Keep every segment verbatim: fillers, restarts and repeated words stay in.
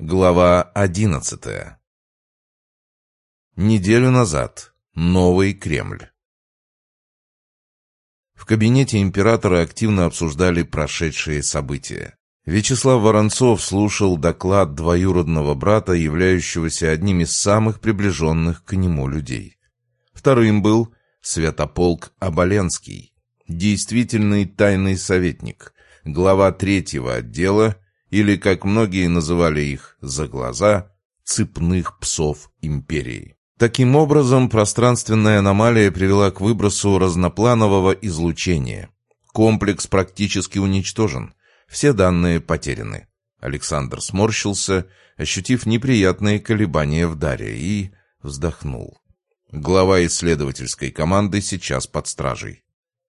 Глава одиннадцатая. Неделю назад. Новый Кремль. В кабинете императора активно обсуждали прошедшие события. Вячеслав Воронцов слушал доклад двоюродного брата, являющегося одним из самых приближенных к нему людей. Вторым был Святополк Оболенский, действительный тайный советник, глава третьего отдела, или, как многие называли их за глаза, цепных псов империи. Таким образом, пространственная аномалия привела к выбросу разнопланового излучения. Комплекс практически уничтожен, все данные потеряны. Александр сморщился, ощутив неприятные колебания в даре, и вздохнул. Глава исследовательской команды сейчас под стражей.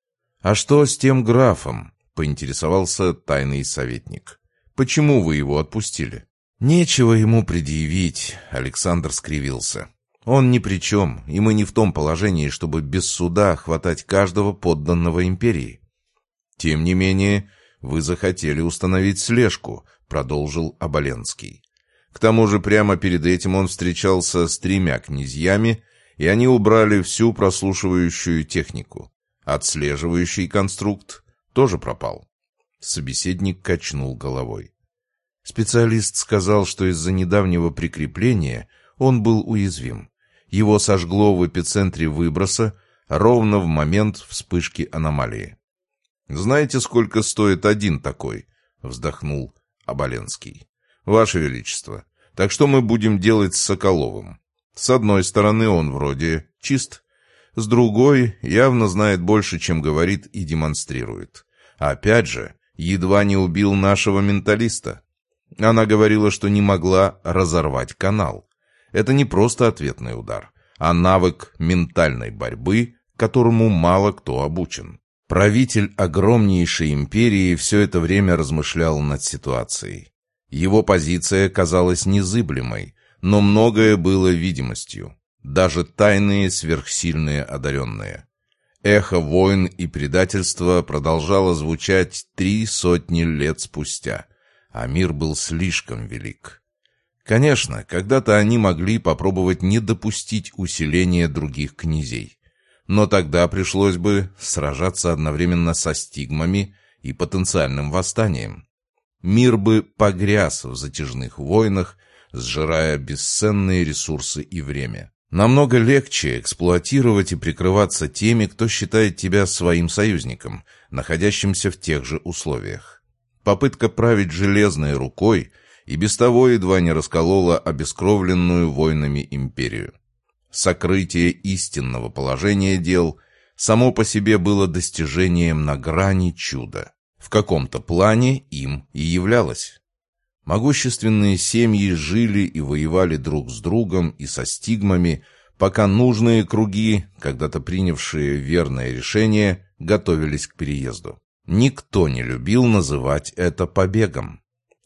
«А что с тем графом?» — поинтересовался тайный советник. «Почему вы его отпустили?» «Нечего ему предъявить», — Александр скривился. «Он ни при чем, и мы не в том положении, чтобы без суда хватать каждого подданного империи». «Тем не менее, вы захотели установить слежку», — продолжил Оболенский. «К тому же прямо перед этим он встречался с тремя князьями, и они убрали всю прослушивающую технику. Отслеживающий конструкт тоже пропал». Собеседник качнул головой. Специалист сказал, что из-за недавнего прикрепления он был уязвим. Его сожгло в эпицентре выброса ровно в момент вспышки аномалии. «Знаете, сколько стоит один такой?» — вздохнул Оболенский. «Ваше Величество, так что мы будем делать с Соколовым? С одной стороны, он вроде чист, с другой, явно знает больше, чем говорит и демонстрирует. Опять же, едва не убил нашего менталиста. Она говорила, что не могла разорвать канал. Это не просто ответный удар, а навык ментальной борьбы, которому мало кто обучен». Правитель огромнейшей империи все это время размышлял над ситуацией. Его позиция казалась незыблемой, но многое было видимостью, даже тайные сверхсильные одаренные. Эхо войн и предательства продолжало звучать три сотни лет спустя, а мир был слишком велик. Конечно, когда-то они могли попробовать не допустить усиления других князей, но тогда пришлось бы сражаться одновременно со стигмами и потенциальным восстанием. Мир бы погряз в затяжных войнах, сжирая бесценные ресурсы и время. Намного легче эксплуатировать и прикрываться теми, кто считает тебя своим союзником, находящимся в тех же условиях. Попытка править железной рукой и без того едва не расколола обескровленную войнами империю. Сокрытие истинного положения дел само по себе было достижением на грани чуда. В каком-то плане им и являлось. Могущественные семьи жили и воевали друг с другом и со стигмами, пока нужные круги, когда-то принявшие верное решение, готовились к переезду. Никто не любил называть это побегом.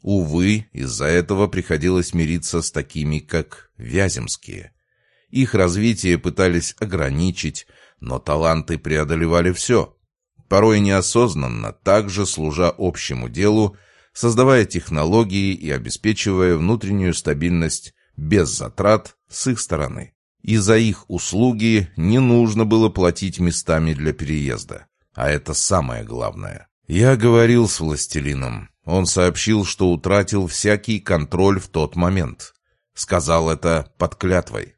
Увы, из-за этого приходилось мириться с такими, как Вяземские. Их развитие пытались ограничить, но таланты преодолевали все. Порой неосознанно, также служа общему делу, создавая технологии и обеспечивая внутреннюю стабильность без затрат с их стороны. И за их услуги не нужно было платить местами для переезда. А это самое главное. Я говорил с властелином. Он сообщил, что утратил всякий контроль в тот момент. Сказал это под клятвой.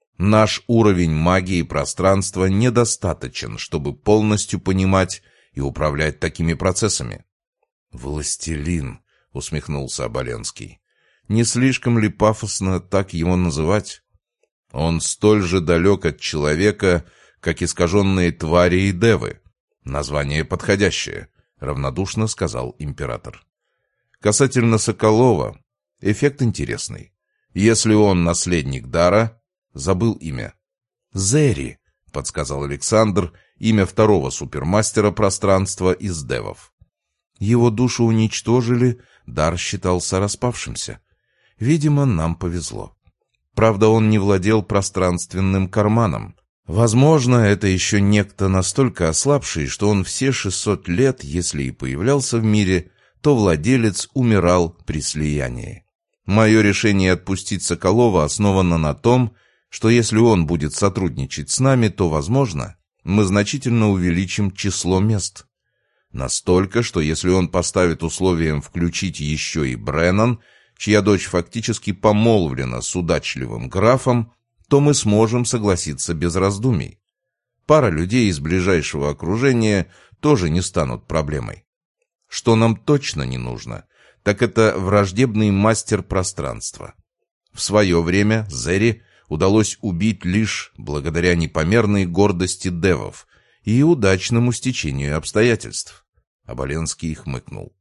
Наш уровень магии пространства недостаточен, чтобы полностью понимать и управлять такими процессами. «Властелин», — усмехнулся Оболенский. «Не слишком ли пафосно так его называть? Он столь же далек от человека, как искаженные твари и девы. Название подходящее», — равнодушно сказал император. «Касательно Соколова, эффект интересный. Если он наследник дара...» Забыл имя. «Зери», — подсказал Александр, имя второго супермастера пространства из девов. Его душу уничтожили, дар считался распавшимся. Видимо, нам повезло. Правда, он не владел пространственным карманом. Возможно, это еще некто настолько ослабший, что он все шестьсот лет, если и появлялся в мире, то владелец умирал при слиянии. Мое решение отпустить Соколова основано на том, что если он будет сотрудничать с нами, то, возможно, мы значительно увеличим число мест. Настолько, что если он поставит условием включить еще и Бреннан, чья дочь фактически помолвлена с удачливым графом, то мы сможем согласиться без раздумий. Пара людей из ближайшего окружения тоже не станут проблемой. Что нам точно не нужно, так это враждебный мастер пространства. В свое время Зерри удалось убить лишь благодаря непомерной гордости девов и удачному стечению обстоятельств. Оболенский хмыкнул.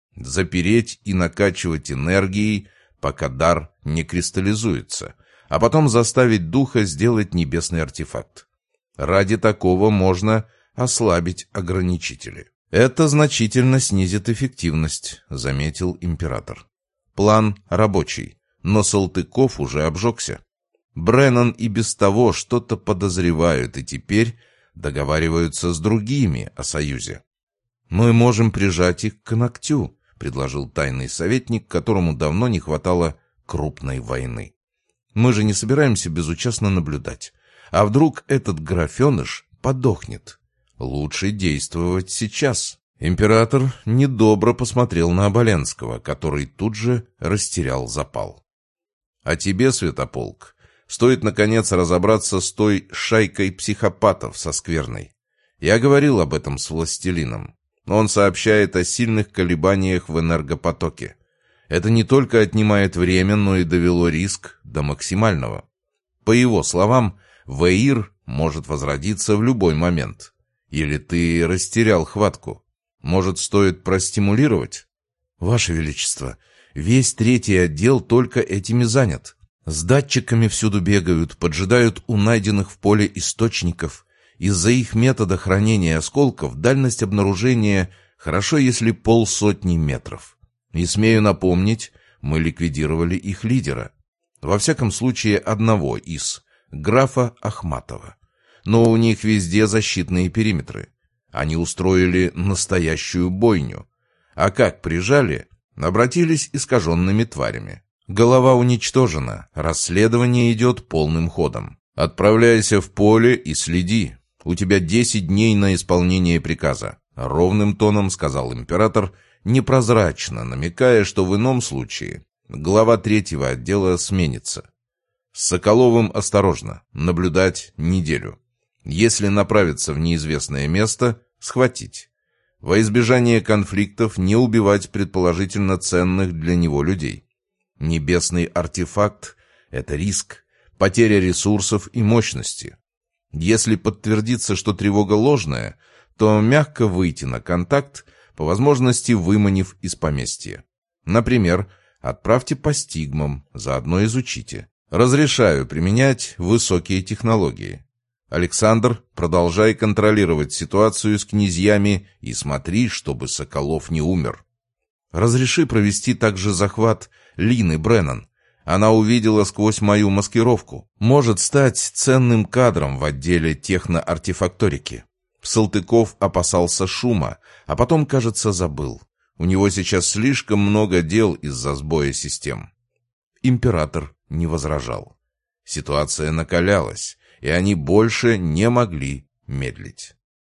Запереть и накачивать энергией, пока дар не кристаллизуется, а потом заставить духа сделать небесный артефакт. Ради такого можно ослабить ограничители. Это значительно снизит эффективность, заметил император. План рабочий, но Салтыков уже обжегся. Бреннан и без того что-то подозревают и теперь договариваются с другими о союзе. «Мы можем прижать их к ногтю», — предложил тайный советник, которому давно не хватало крупной войны. «Мы же не собираемся безучастно наблюдать. А вдруг этот графеныш подохнет? Лучше действовать сейчас». Император недобро посмотрел на Оболенского, который тут же растерял запал. «А тебе, Святополк, стоит, наконец, разобраться с той шайкой психопатов со Скверной. Я говорил об этом с властелином. Он сообщает о сильных колебаниях в энергопотоке. Это не только отнимает время, но и довело риск до максимального. По его словам, Веир может возродиться в любой момент. Или ты растерял хватку? Может, стоит простимулировать? Ваше Величество, весь третий отдел только этими занят. С датчиками всюду бегают, поджидают у найденных в поле источников. Из-за их метода хранения осколков дальность обнаружения хорошо, если полсотни метров. И смею напомнить, мы ликвидировали их лидера. Во всяком случае, одного из, графа Ахматова. Но у них везде защитные периметры. Они устроили настоящую бойню. А как прижали, обратились искаженными тварями. Голова уничтожена, расследование идет полным ходом. Отправляйся в поле и следи. У тебя десять дней на исполнение приказа, ровным тоном сказал император, непрозрачно намекая, что в ином случае глава третьего отдела сменится. С Соколовым осторожно, наблюдать неделю. Если направиться в неизвестное место, схватить. Во избежание конфликтов не убивать предположительно ценных для него людей. Небесный артефакт — это риск, потеря ресурсов и мощности. Если подтвердится, что тревога ложная, то мягко выйти на контакт, по возможности выманив из поместья. Например, отправьте по стигмам, заодно изучите. Разрешаю применять высокие технологии. Александр, продолжай контролировать ситуацию с князьями и смотри, чтобы Соколов не умер. Разреши провести также захват Лины Бреннан. Она увидела сквозь мою маскировку. Может стать ценным кадром в отделе техноартефакторики. Салтыков опасался шума, а потом, кажется, забыл. У него сейчас слишком много дел из-за сбоя систем. Император не возражал. Ситуация накалялась, и они больше не могли медлить.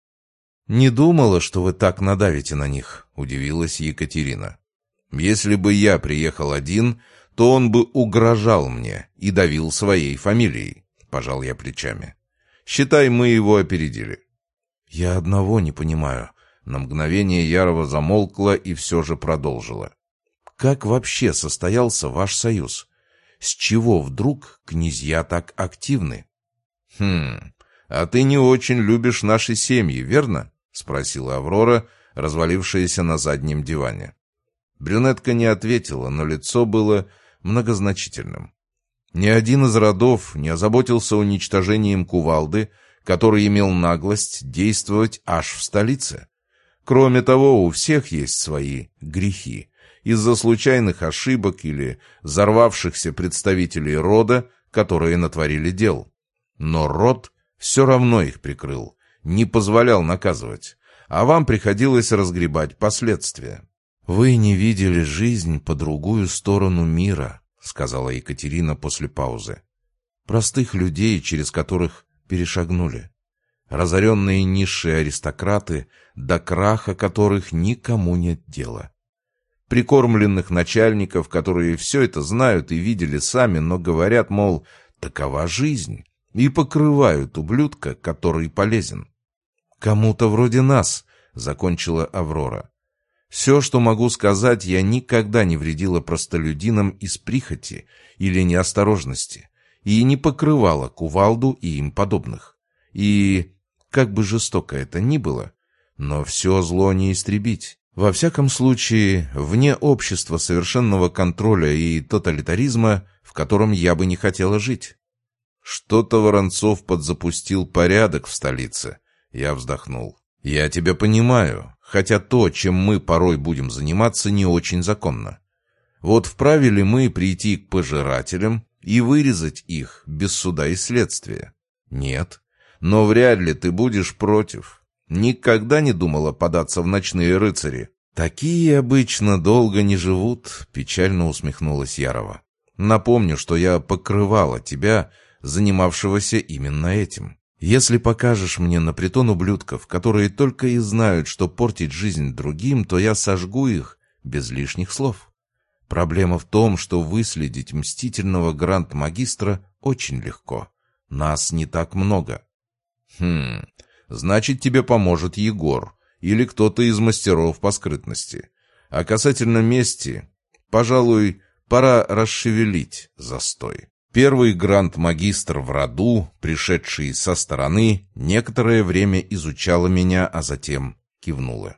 «Не думала, что вы так надавите на них», — удивилась Екатерина. «Если бы я приехал один, то он бы угрожал мне и давил своей фамилией», — пожал я плечами. «Считай, мы его опередили». «Я одного не понимаю». На мгновение Ярова замолкла и все же продолжила. «Как вообще состоялся ваш союз? С чего вдруг князья так активны?» «Хм, а ты не очень любишь наши семьи, верно?» — спросила Аврора, развалившаяся на заднем диване. Брюнетка не ответила, но лицо было многозначительным. Ни один из родов не озаботился уничтожением кувалды, который имел наглость действовать аж в столице. Кроме того, у всех есть свои грехи. Из-за случайных ошибок или взорвавшихся представителей рода, которые натворили дел. Но род все равно их прикрыл, не позволял наказывать, а вам приходилось разгребать последствия. «Вы не видели жизнь по другую сторону мира», — сказала Екатерина после паузы. «Простых людей, через которых перешагнули. Разоренные низшие аристократы, до краха которых никому нет дела. Прикормленных начальников, которые все это знают и видели сами, но говорят, мол, такова жизнь, и покрывают ублюдка, который полезен. Кому-то вроде нас», — закончила Аврора. «Все, что могу сказать, я никогда не вредила простолюдинам из прихоти или неосторожности и не покрывала кувалду и им подобных. И, как бы жестоко это ни было, но все зло не истребить. Во всяком случае, вне общества совершенного контроля и тоталитаризма, в котором я бы не хотела жить». «Что-то Воронцов подзапустил порядок в столице», — я вздохнул. «Я тебя понимаю, хотя то, чем мы порой будем заниматься, не очень законно. Вот вправе ли мы прийти к пожирателям и вырезать их без суда и следствия? Нет. Но вряд ли ты будешь против. Никогда не думала податься в ночные рыцари?» «Такие обычно долго не живут», — печально усмехнулась Ярова. «Напомню, что я покрывала тебя, занимавшегося именно этим. Если покажешь мне на притон ублюдков, которые только и знают, что портить жизнь другим, то я сожгу их без лишних слов. Проблема в том, что выследить мстительного гранд-магистра очень легко. Нас не так много». «Хм, значит, тебе поможет Егор или кто-то из мастеров по скрытности. А касательно мести, пожалуй, пора расшевелить застой». Первый гранд-магистр в роду, пришедший со стороны, некоторое время изучала меня, а затем кивнула.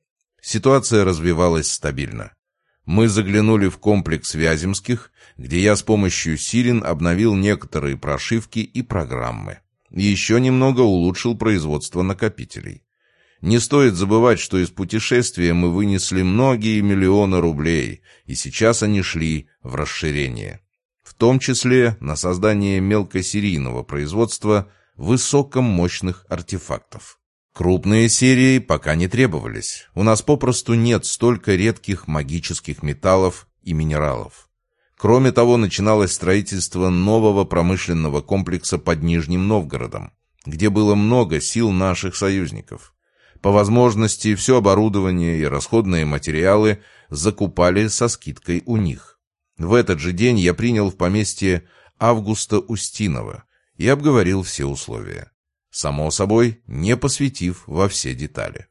Ситуация развивалась стабильно. Мы заглянули в комплекс Вяземских, где я с помощью Сирин обновил некоторые прошивки и программы. Еще немного улучшил производство накопителей. Не стоит забывать, что из путешествия мы вынесли многие миллионы рублей, и сейчас они шли в расширение. В том числе на создание мелкосерийного производства высокомощных артефактов. Крупные серии пока не требовались. У нас попросту нет столько редких магических металлов и минералов. Кроме того, начиналось строительство нового промышленного комплекса под Нижним Новгородом, где было много сил наших союзников. По возможности все оборудование и расходные материалы закупали со скидкой у них. В этот же день я принял в поместье Августа Устинова и обговорил все условия. Само собой, не посвятив во все детали.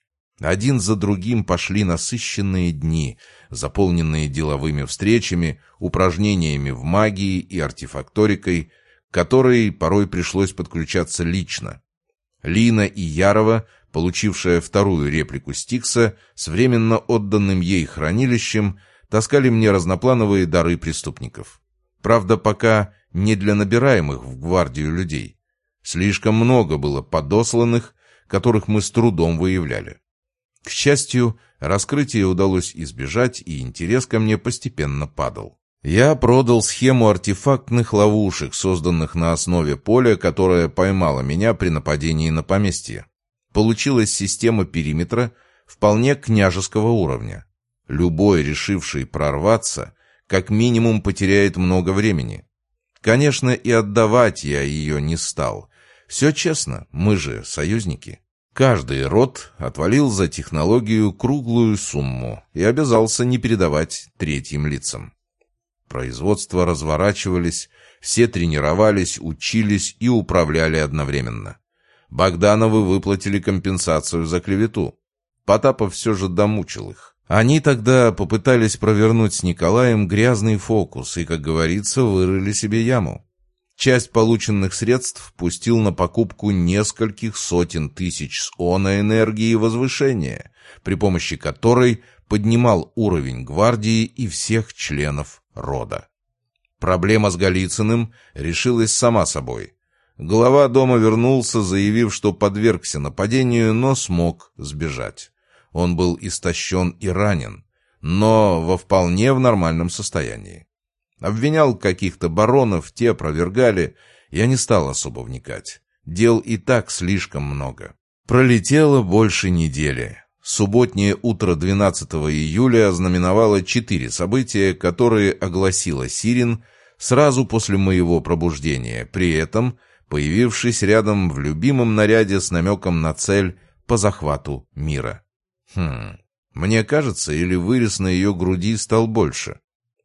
Один за другим пошли насыщенные дни, заполненные деловыми встречами, упражнениями в магии и артефакторикой, к которой порой пришлось подключаться лично. Лина и Ярова, получившая вторую реплику Стикса, с временно отданным ей хранилищем, таскали мне разноплановые дары преступников. Правда, пока не для набираемых в гвардию людей. Слишком много было подосланных, которых мы с трудом выявляли. К счастью, раскрытие удалось избежать, и интерес ко мне постепенно падал. Я продал схему артефактных ловушек, созданных на основе поля, которое поймало меня при нападении на поместье. Получилась система периметра вполне княжеского уровня. Любой, решивший прорваться, как минимум потеряет много времени. Конечно, и отдавать я ее не стал. Все честно, мы же союзники. Каждый род отвалил за технологию круглую сумму и обязался не передавать третьим лицам. Производства разворачивались, все тренировались, учились и управляли одновременно. Богдановы выплатили компенсацию за клевету. Потапов все же домучил их. Они тогда попытались провернуть с Николаем грязный фокус и, как говорится, вырыли себе яму. Часть полученных средств пустил на покупку нескольких сотен тысяч сона энергии и возвышения, при помощи которой поднимал уровень гвардии и всех членов рода. Проблема с Голицыным решилась сама собой. Глава дома вернулся, заявив, что подвергся нападению, но смог сбежать. Он был истощен и ранен, но во вполне в нормальном состоянии. Обвинял каких-то баронов, те опровергали, я не стал особо вникать. Дел и так слишком много. Пролетело больше недели. Субботнее утро двенадцатого июля ознаменовало четыре события, которые огласила Сирин сразу после моего пробуждения, при этом появившись рядом в любимом наряде с намеком на цель по захвату мира. Хм, мне кажется, или вырез на ее груди стал больше?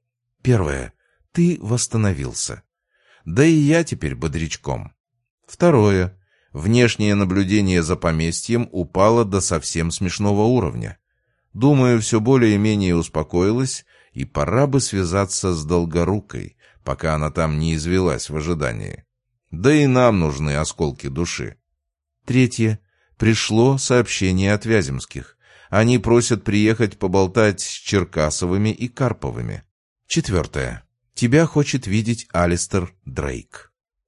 Первое. Ты восстановился. Да и я теперь бодрячком. Второе. Внешнее наблюдение за поместьем упало до совсем смешного уровня. Думаю, все более-менее успокоилось, и пора бы связаться с Долгорукой, пока она там не извелась в ожидании. Да и нам нужны осколки души. Третье. Пришло сообщение от Вяземских. Они просят приехать поболтать с Черкасовыми и Карповыми. Четвертое. Тебя хочет видеть Алистер Дрейк.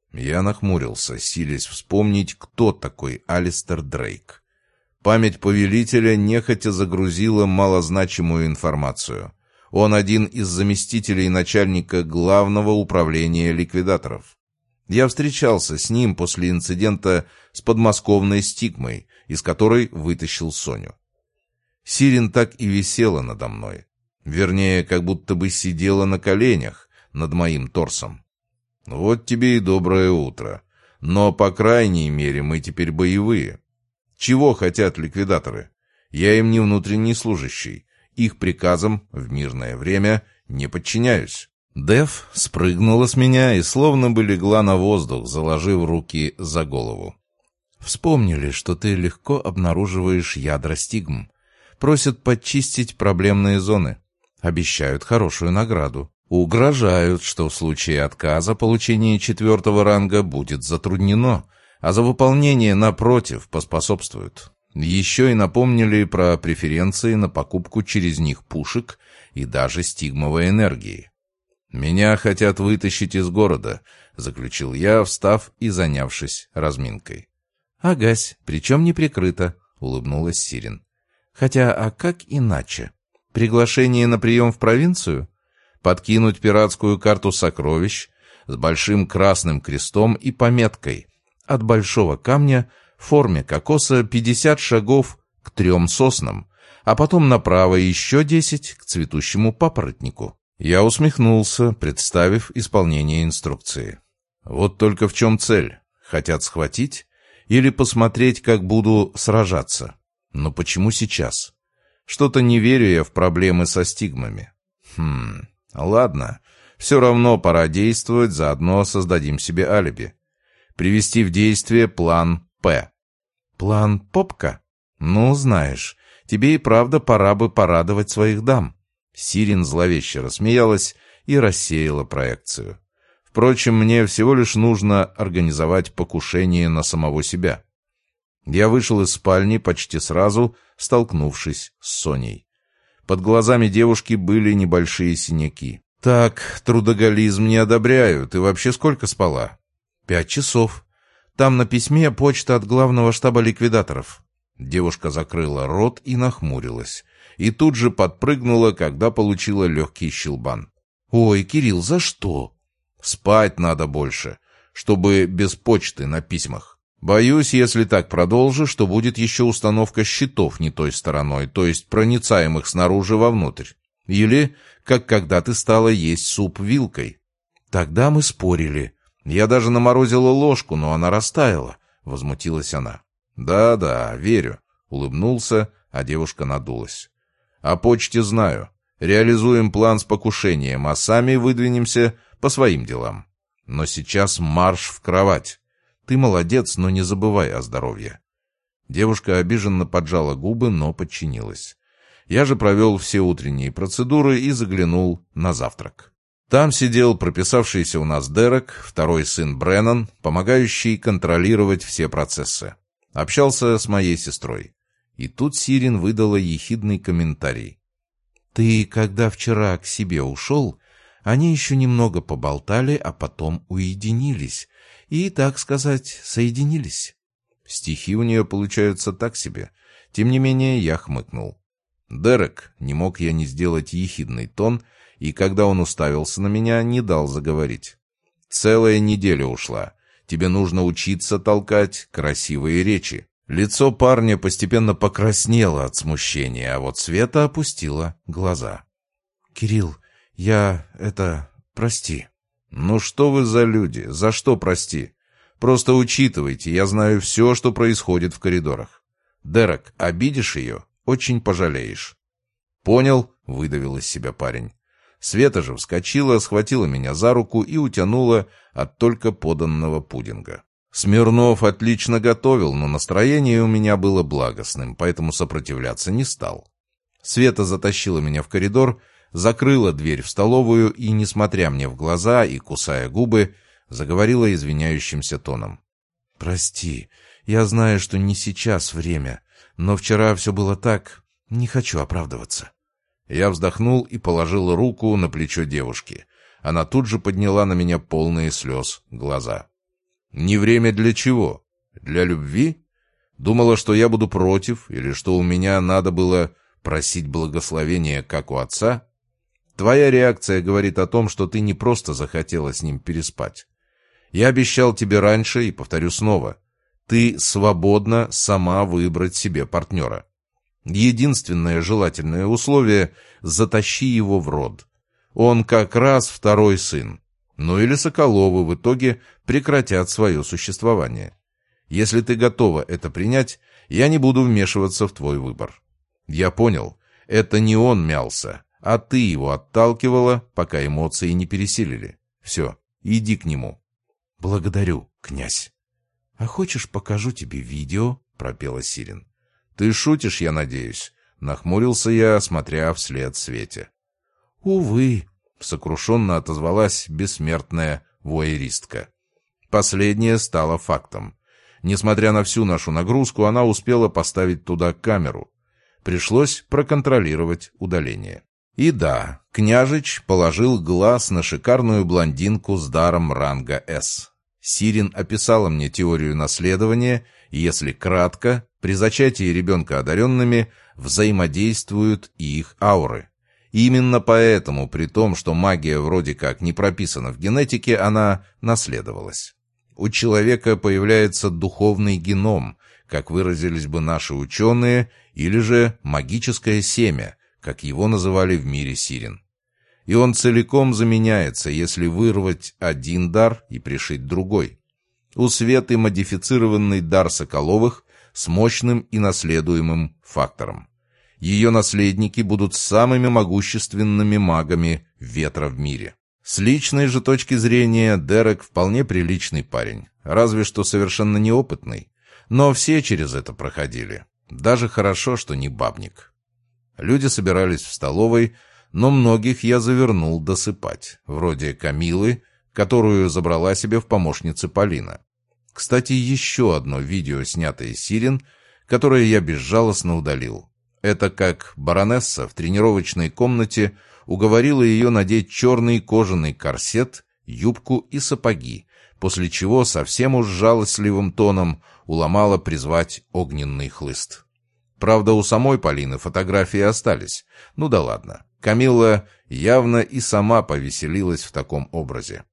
Я нахмурился, силясь вспомнить, кто такой Алистер Дрейк. Память повелителя нехотя загрузила малозначимую информацию. Он один из заместителей начальника главного управления ликвидаторов. Я встречался с ним после инцидента с подмосковной стигмой, из которой вытащил Соню. Сирин так и висела надо мной. Вернее, как будто бы сидела на коленях над моим торсом. Вот тебе и доброе утро. Но, по крайней мере, мы теперь боевые. Чего хотят ликвидаторы? Я им не внутренний служащий. Их приказам в мирное время не подчиняюсь. Дев спрыгнула с меня и словно бы легла на воздух, заложив руки за голову. Вспомнили, что ты легко обнаруживаешь ядра стигм. Просят подчистить проблемные зоны. Обещают хорошую награду. Угрожают, что в случае отказа получение четвертого ранга будет затруднено, а за выполнение, напротив, поспособствуют. Еще и напомнили про преференции на покупку через них пушек и даже стигмовой энергии. «Меня хотят вытащить из города», — заключил я, встав и занявшись разминкой. «Агась, причем не прикрыто», — улыбнулась Сирин. «Хотя, а как иначе? Приглашение на прием в провинцию? Подкинуть пиратскую карту сокровищ с большим красным крестом и пометкой «От большого камня в форме кокоса пятьдесят шагов к трем соснам, а потом направо еще десять к цветущему папоротнику». Я усмехнулся, представив исполнение инструкции. Вот только в чем цель? Хотят схватить? Или посмотреть, как буду сражаться? Но почему сейчас? Что-то не верю я в проблемы со стигмами. Хм... Ладно, все равно пора действовать, заодно создадим себе алиби. Привести в действие план П. План Попка? Ну, знаешь, тебе и правда пора бы порадовать своих дам. Сирин зловеще рассмеялась и рассеяла проекцию. Впрочем, мне всего лишь нужно организовать покушение на самого себя. Я вышел из спальни почти сразу, столкнувшись с Соней. Под глазами девушки были небольшие синяки. «Так, трудоголизм не одобряю. Ты вообще сколько спала?» «Пять часов. Там на письме почта от главного штаба ликвидаторов». Девушка закрыла рот и нахмурилась. И тут же подпрыгнула, когда получила легкий щелбан. «Ой, Кирилл, за что?» «Спать надо больше, чтобы без почты на письмах. Боюсь, если так продолжишь, то будет еще установка щитов не той стороной, то есть проницаемых снаружи вовнутрь. Или, как когда ты стала есть суп вилкой. Тогда мы спорили. Я даже наморозила ложку, но она растаяла», — возмутилась она. «Да-да, верю», — улыбнулся, а девушка надулась. «О почте знаю. Реализуем план с покушением, а сами выдвинемся по своим делам. Но сейчас марш в кровать. Ты молодец, но не забывай о здоровье». Девушка обиженно поджала губы, но подчинилась. Я же провел все утренние процедуры и заглянул на завтрак. Там сидел прописавшийся у нас Дерек, второй сын Бреннан, помогающий контролировать все процессы. Общался с моей сестрой. И тут Сирин выдала ехидный комментарий. «Ты, когда вчера к себе ушел, они еще немного поболтали, а потом уединились. И, так сказать, соединились». Стихи у нее получаются так себе. Тем не менее, я хмыкнул. «Дерек», не мог я не сделать ехидный тон, и когда он уставился на меня, не дал заговорить. «Целая неделя ушла. Тебе нужно учиться толкать красивые речи. Лицо парня постепенно покраснело от смущения, а вот Света опустила глаза. «Кирилл, я... это... прости». «Ну что вы за люди? За что прости? Просто учитывайте, я знаю все, что происходит в коридорах. Дерек, обидишь ее, очень пожалеешь». «Понял», — выдавил из себя парень. Света же вскочила, схватила меня за руку и утянула от только поданного пудинга. Смирнов отлично готовил, но настроение у меня было благостным, поэтому сопротивляться не стал. Света затащила меня в коридор, закрыла дверь в столовую и, несмотря мне в глаза и кусая губы, заговорила извиняющимся тоном. «Прости, я знаю, что не сейчас время, но вчера все было так, не хочу оправдываться». Я вздохнул и положил руку на плечо девушки. Она тут же подняла на меня полные слез глаза. «Не время для чего? Для любви? Думала, что я буду против, или что у меня надо было просить благословения, как у отца? Твоя реакция говорит о том, что ты не просто захотела с ним переспать. Я обещал тебе раньше и повторю снова. Ты свободна сама выбрать себе партнера. Единственное желательное условие — затащи его в род. Он как раз второй сын. Ну или Соколовы в итоге прекратят свое существование. Если ты готова это принять, я не буду вмешиваться в твой выбор. Я понял, это не он мялся, а ты его отталкивала, пока эмоции не пересилили. Все, иди к нему». «Благодарю, князь». «А хочешь, покажу тебе видео?» — пропела Сирин. «Ты шутишь, я надеюсь?» — нахмурился я, смотря вслед Свете. «Увы», — сокрушенно отозвалась бессмертная вуайеристка. Последнее стало фактом. Несмотря на всю нашу нагрузку, она успела поставить туда камеру. Пришлось проконтролировать удаление. И да, княжич положил глаз на шикарную блондинку с даром ранга «С». Сирин описала мне теорию наследования, и, если кратко, при зачатии ребенка одаренными взаимодействуют и их ауры. И именно поэтому, при том, что магия вроде как не прописана в генетике, она наследовалась. У человека появляется духовный геном, как выразились бы наши ученые, или же магическое семя, как его называли в мире Сирин. И он целиком заменяется, если вырвать один дар и пришить другой. У Светы модифицированный дар Соколовых с мощным и наследуемым фактором. Ее наследники будут самыми могущественными магами ветра в мире. С личной же точки зрения Дерек вполне приличный парень, разве что совершенно неопытный. Но все через это проходили. Даже хорошо, что не бабник. Люди собирались в столовой, но многих я завернул досыпать, вроде Камилы, которую забрала себе в помощницы Полина. Кстати, еще одно видео, снятое Сирин, которое я безжалостно удалил. Это как баронесса в тренировочной комнате уговорила ее надеть черный кожаный корсет, юбку и сапоги, после чего совсем уж жалостливым тоном уломала призвать огненный хлыст. Правда, у самой Полины фотографии остались. Ну да ладно. Камилла явно и сама повеселилась в таком образе.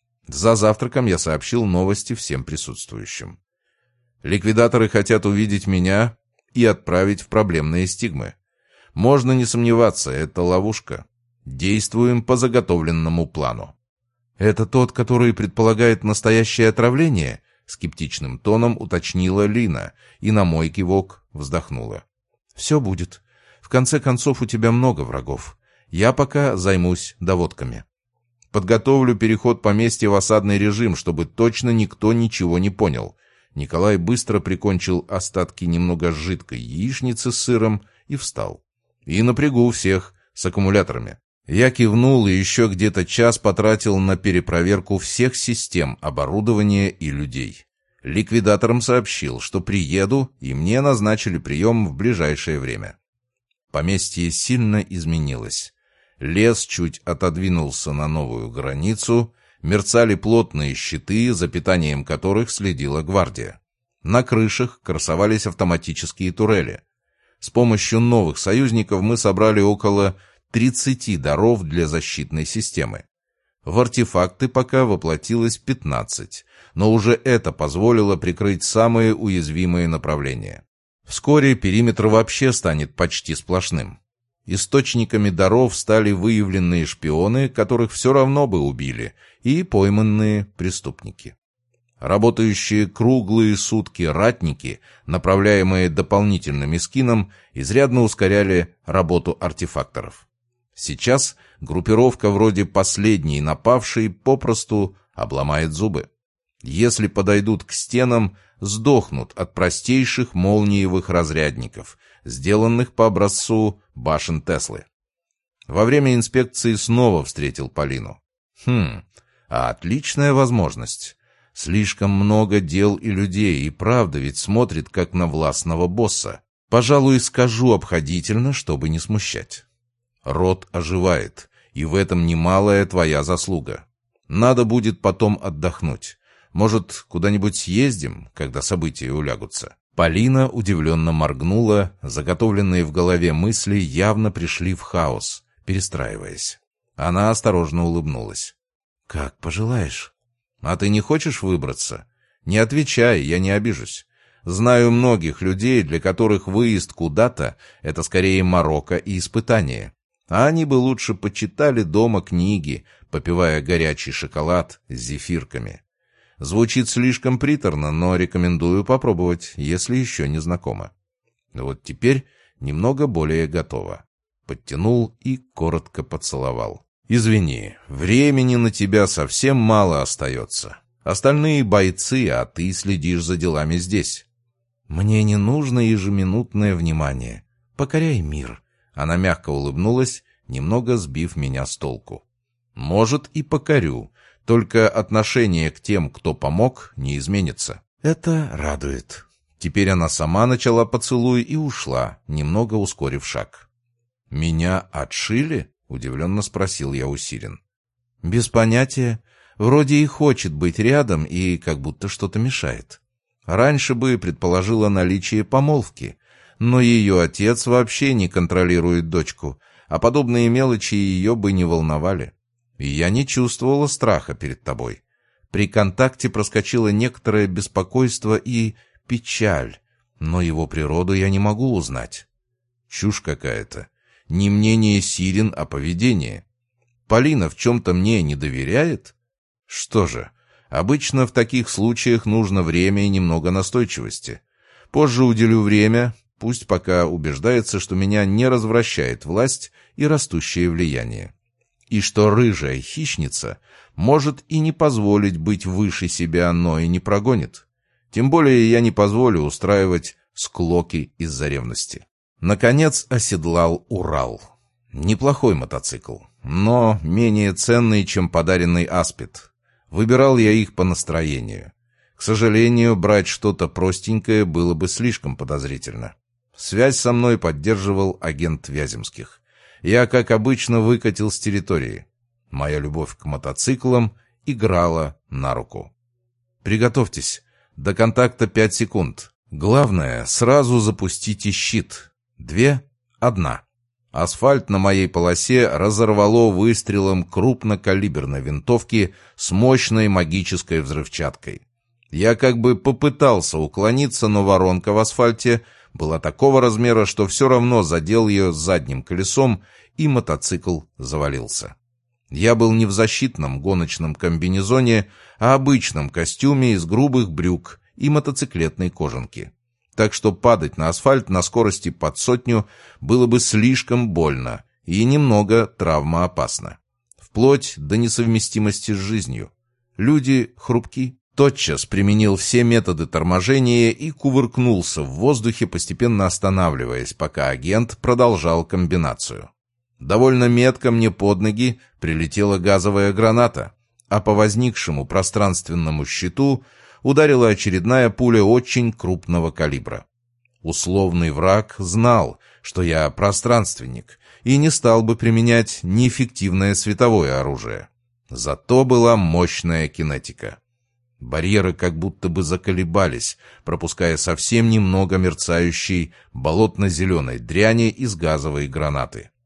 За завтраком я сообщил новости всем присутствующим. Ликвидаторы хотят увидеть меня и отправить в проблемные стигмы. Можно не сомневаться, это ловушка. Действуем по заготовленному плану. «Это тот, который предполагает настоящее отравление?» — скептичным тоном уточнила Лина и на мой кивок вздохнула. «Все будет. В конце концов, у тебя много врагов. Я пока займусь доводками. Подготовлю переход поместья в осадный режим, чтобы точно никто ничего не понял». Николай быстро прикончил остатки немного жидкой яичницы с сыром и встал. «И напрягу всех с аккумуляторами». Я кивнул и еще где-то час потратил на перепроверку всех систем, оборудования и людей. Ликвидаторам сообщил, что приеду, и мне назначили прием в ближайшее время. Поместье сильно изменилось. Лес чуть отодвинулся на новую границу, мерцали плотные щиты, за питанием которых следила гвардия. На крышах красовались автоматические турели. С помощью новых союзников мы собрали около тридцати даров для защитной системы. В артефакты пока воплотилось пятнадцать, но уже это позволило прикрыть самые уязвимые направления. Вскоре периметр вообще станет почти сплошным. Источниками даров стали выявленные шпионы, которых все равно бы убили, и пойманные преступники. Работающие круглые сутки ратники, направляемые дополнительным эскином, изрядно ускоряли работу артефакторов. Сейчас группировка вроде последней напавшей попросту обломает зубы. Если подойдут к стенам, сдохнут от простейших молниевых разрядников, сделанных по образцу башен Теслы. Во время инспекции снова встретил Полину. Хм, а отличная возможность. Слишком много дел и людей, и правда ведь смотрит как на властного босса. Пожалуй, скажу обходительно, чтобы не смущать. Род оживает, и в этом немалая твоя заслуга. Надо будет потом отдохнуть. Может, куда-нибудь съездим, когда события улягутся?» Полина удивленно моргнула, заготовленные в голове мысли явно пришли в хаос, перестраиваясь. Она осторожно улыбнулась. «Как пожелаешь. А ты не хочешь выбраться? Не отвечай, я не обижусь. Знаю многих людей, для которых выезд куда-то — это скорее морока и испытание. А они бы лучше почитали дома книги, попивая горячий шоколад с зефирками. Звучит слишком приторно, но рекомендую попробовать, если еще не знакомо. Вот теперь немного более готово». Подтянул и коротко поцеловал. «Извини, времени на тебя совсем мало остается. Остальные бойцы, а ты следишь за делами здесь». «Мне не нужно ежеминутное внимание. Покоряй мир». Она мягко улыбнулась, немного сбив меня с толку. «Может, и покорю, только отношение к тем, кто помог, не изменится». «Это радует». Теперь она сама начала поцелуй и ушла, немного ускорив шаг. «Меня отшили?» — удивленно спросил я у Сирен. «Без понятия. Вроде и хочет быть рядом, и как будто что-то мешает. Раньше бы предположила наличие помолвки, но ее отец вообще не контролирует дочку, а подобные мелочи ее бы не волновали. И я не чувствовала страха перед тобой. При контакте проскочило некоторое беспокойство и печаль, но его природу я не могу узнать». «Чушь какая-то. Не мнение Сирен, а поведение. Полина в чем-то мне не доверяет? Что же, обычно в таких случаях нужно время и немного настойчивости. Позже уделю время, пусть пока убеждается, что меня не развращает власть и растущее влияние. И что рыжая хищница может и не позволить быть выше себя, но и не прогонит. Тем более я не позволю устраивать склоки из-за ревности». Наконец оседлал Урал. Неплохой мотоцикл, но менее ценный, чем подаренный Аспид. Выбирал я их по настроению. К сожалению, брать что-то простенькое было бы слишком подозрительно. Связь со мной поддерживал агент Вяземских. Я, как обычно, выкатил с территории. Моя любовь к мотоциклам играла на руку. «Приготовьтесь. До контакта пять секунд. Главное, сразу запустите щит. Две, одна». Асфальт на моей полосе разорвало выстрелом крупнокалиберной винтовки с мощной магической взрывчаткой. Я как бы попытался уклониться, но воронка в асфальте была такого размера, что все равно задел ее задним колесом, и мотоцикл завалился. Я был не в защитном гоночном комбинезоне, а обычном костюме из грубых брюк и мотоциклетной кожанки. Так что падать на асфальт на скорости под сотню было бы слишком больно и немного травмоопасно. Вплоть до несовместимости с жизнью. Люди хрупки. Тотчас применил все методы торможения и кувыркнулся в воздухе, постепенно останавливаясь, пока агент продолжал комбинацию. Довольно метко мне под ноги прилетела газовая граната, а по возникшему пространственному щиту ударила очередная пуля очень крупного калибра. Условный враг знал, что я пространственник, и не стал бы применять неэффективное световое оружие. Зато была мощная кинетика. Барьеры как будто бы заколебались, пропуская совсем немного мерцающей болотно-зеленой дряни из газовой гранаты.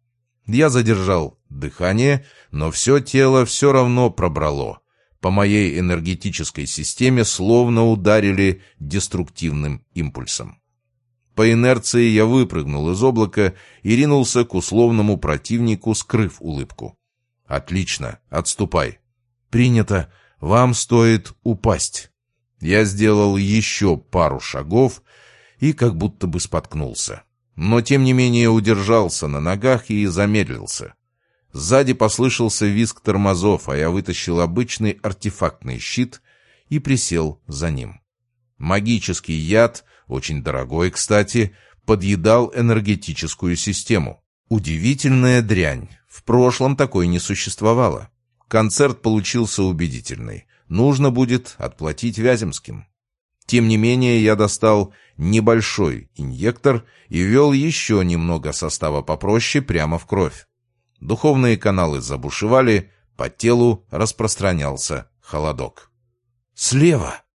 Я задержал дыхание, но все тело все равно пробрало. По моей энергетической системе словно ударили деструктивным импульсом. По инерции я выпрыгнул из облака и ринулся к условному противнику, скрыв улыбку. «Отлично, отступай». «Принято. Вам стоит упасть». Я сделал еще пару шагов и как будто бы споткнулся. Но тем не менее удержался на ногах и замедлился. Сзади послышался визг тормозов, а я вытащил обычный артефактный щит и присел за ним. Магический яд, очень дорогой, кстати, подъедал энергетическую систему. Удивительная дрянь. В прошлом такой не существовало. Концерт получился убедительный. Нужно будет отплатить Вяземским. Тем не менее, я достал небольшой инъектор и ввел еще немного состава попроще прямо в кровь. Духовные каналы забушевали, по телу распространялся холодок. «Слева!»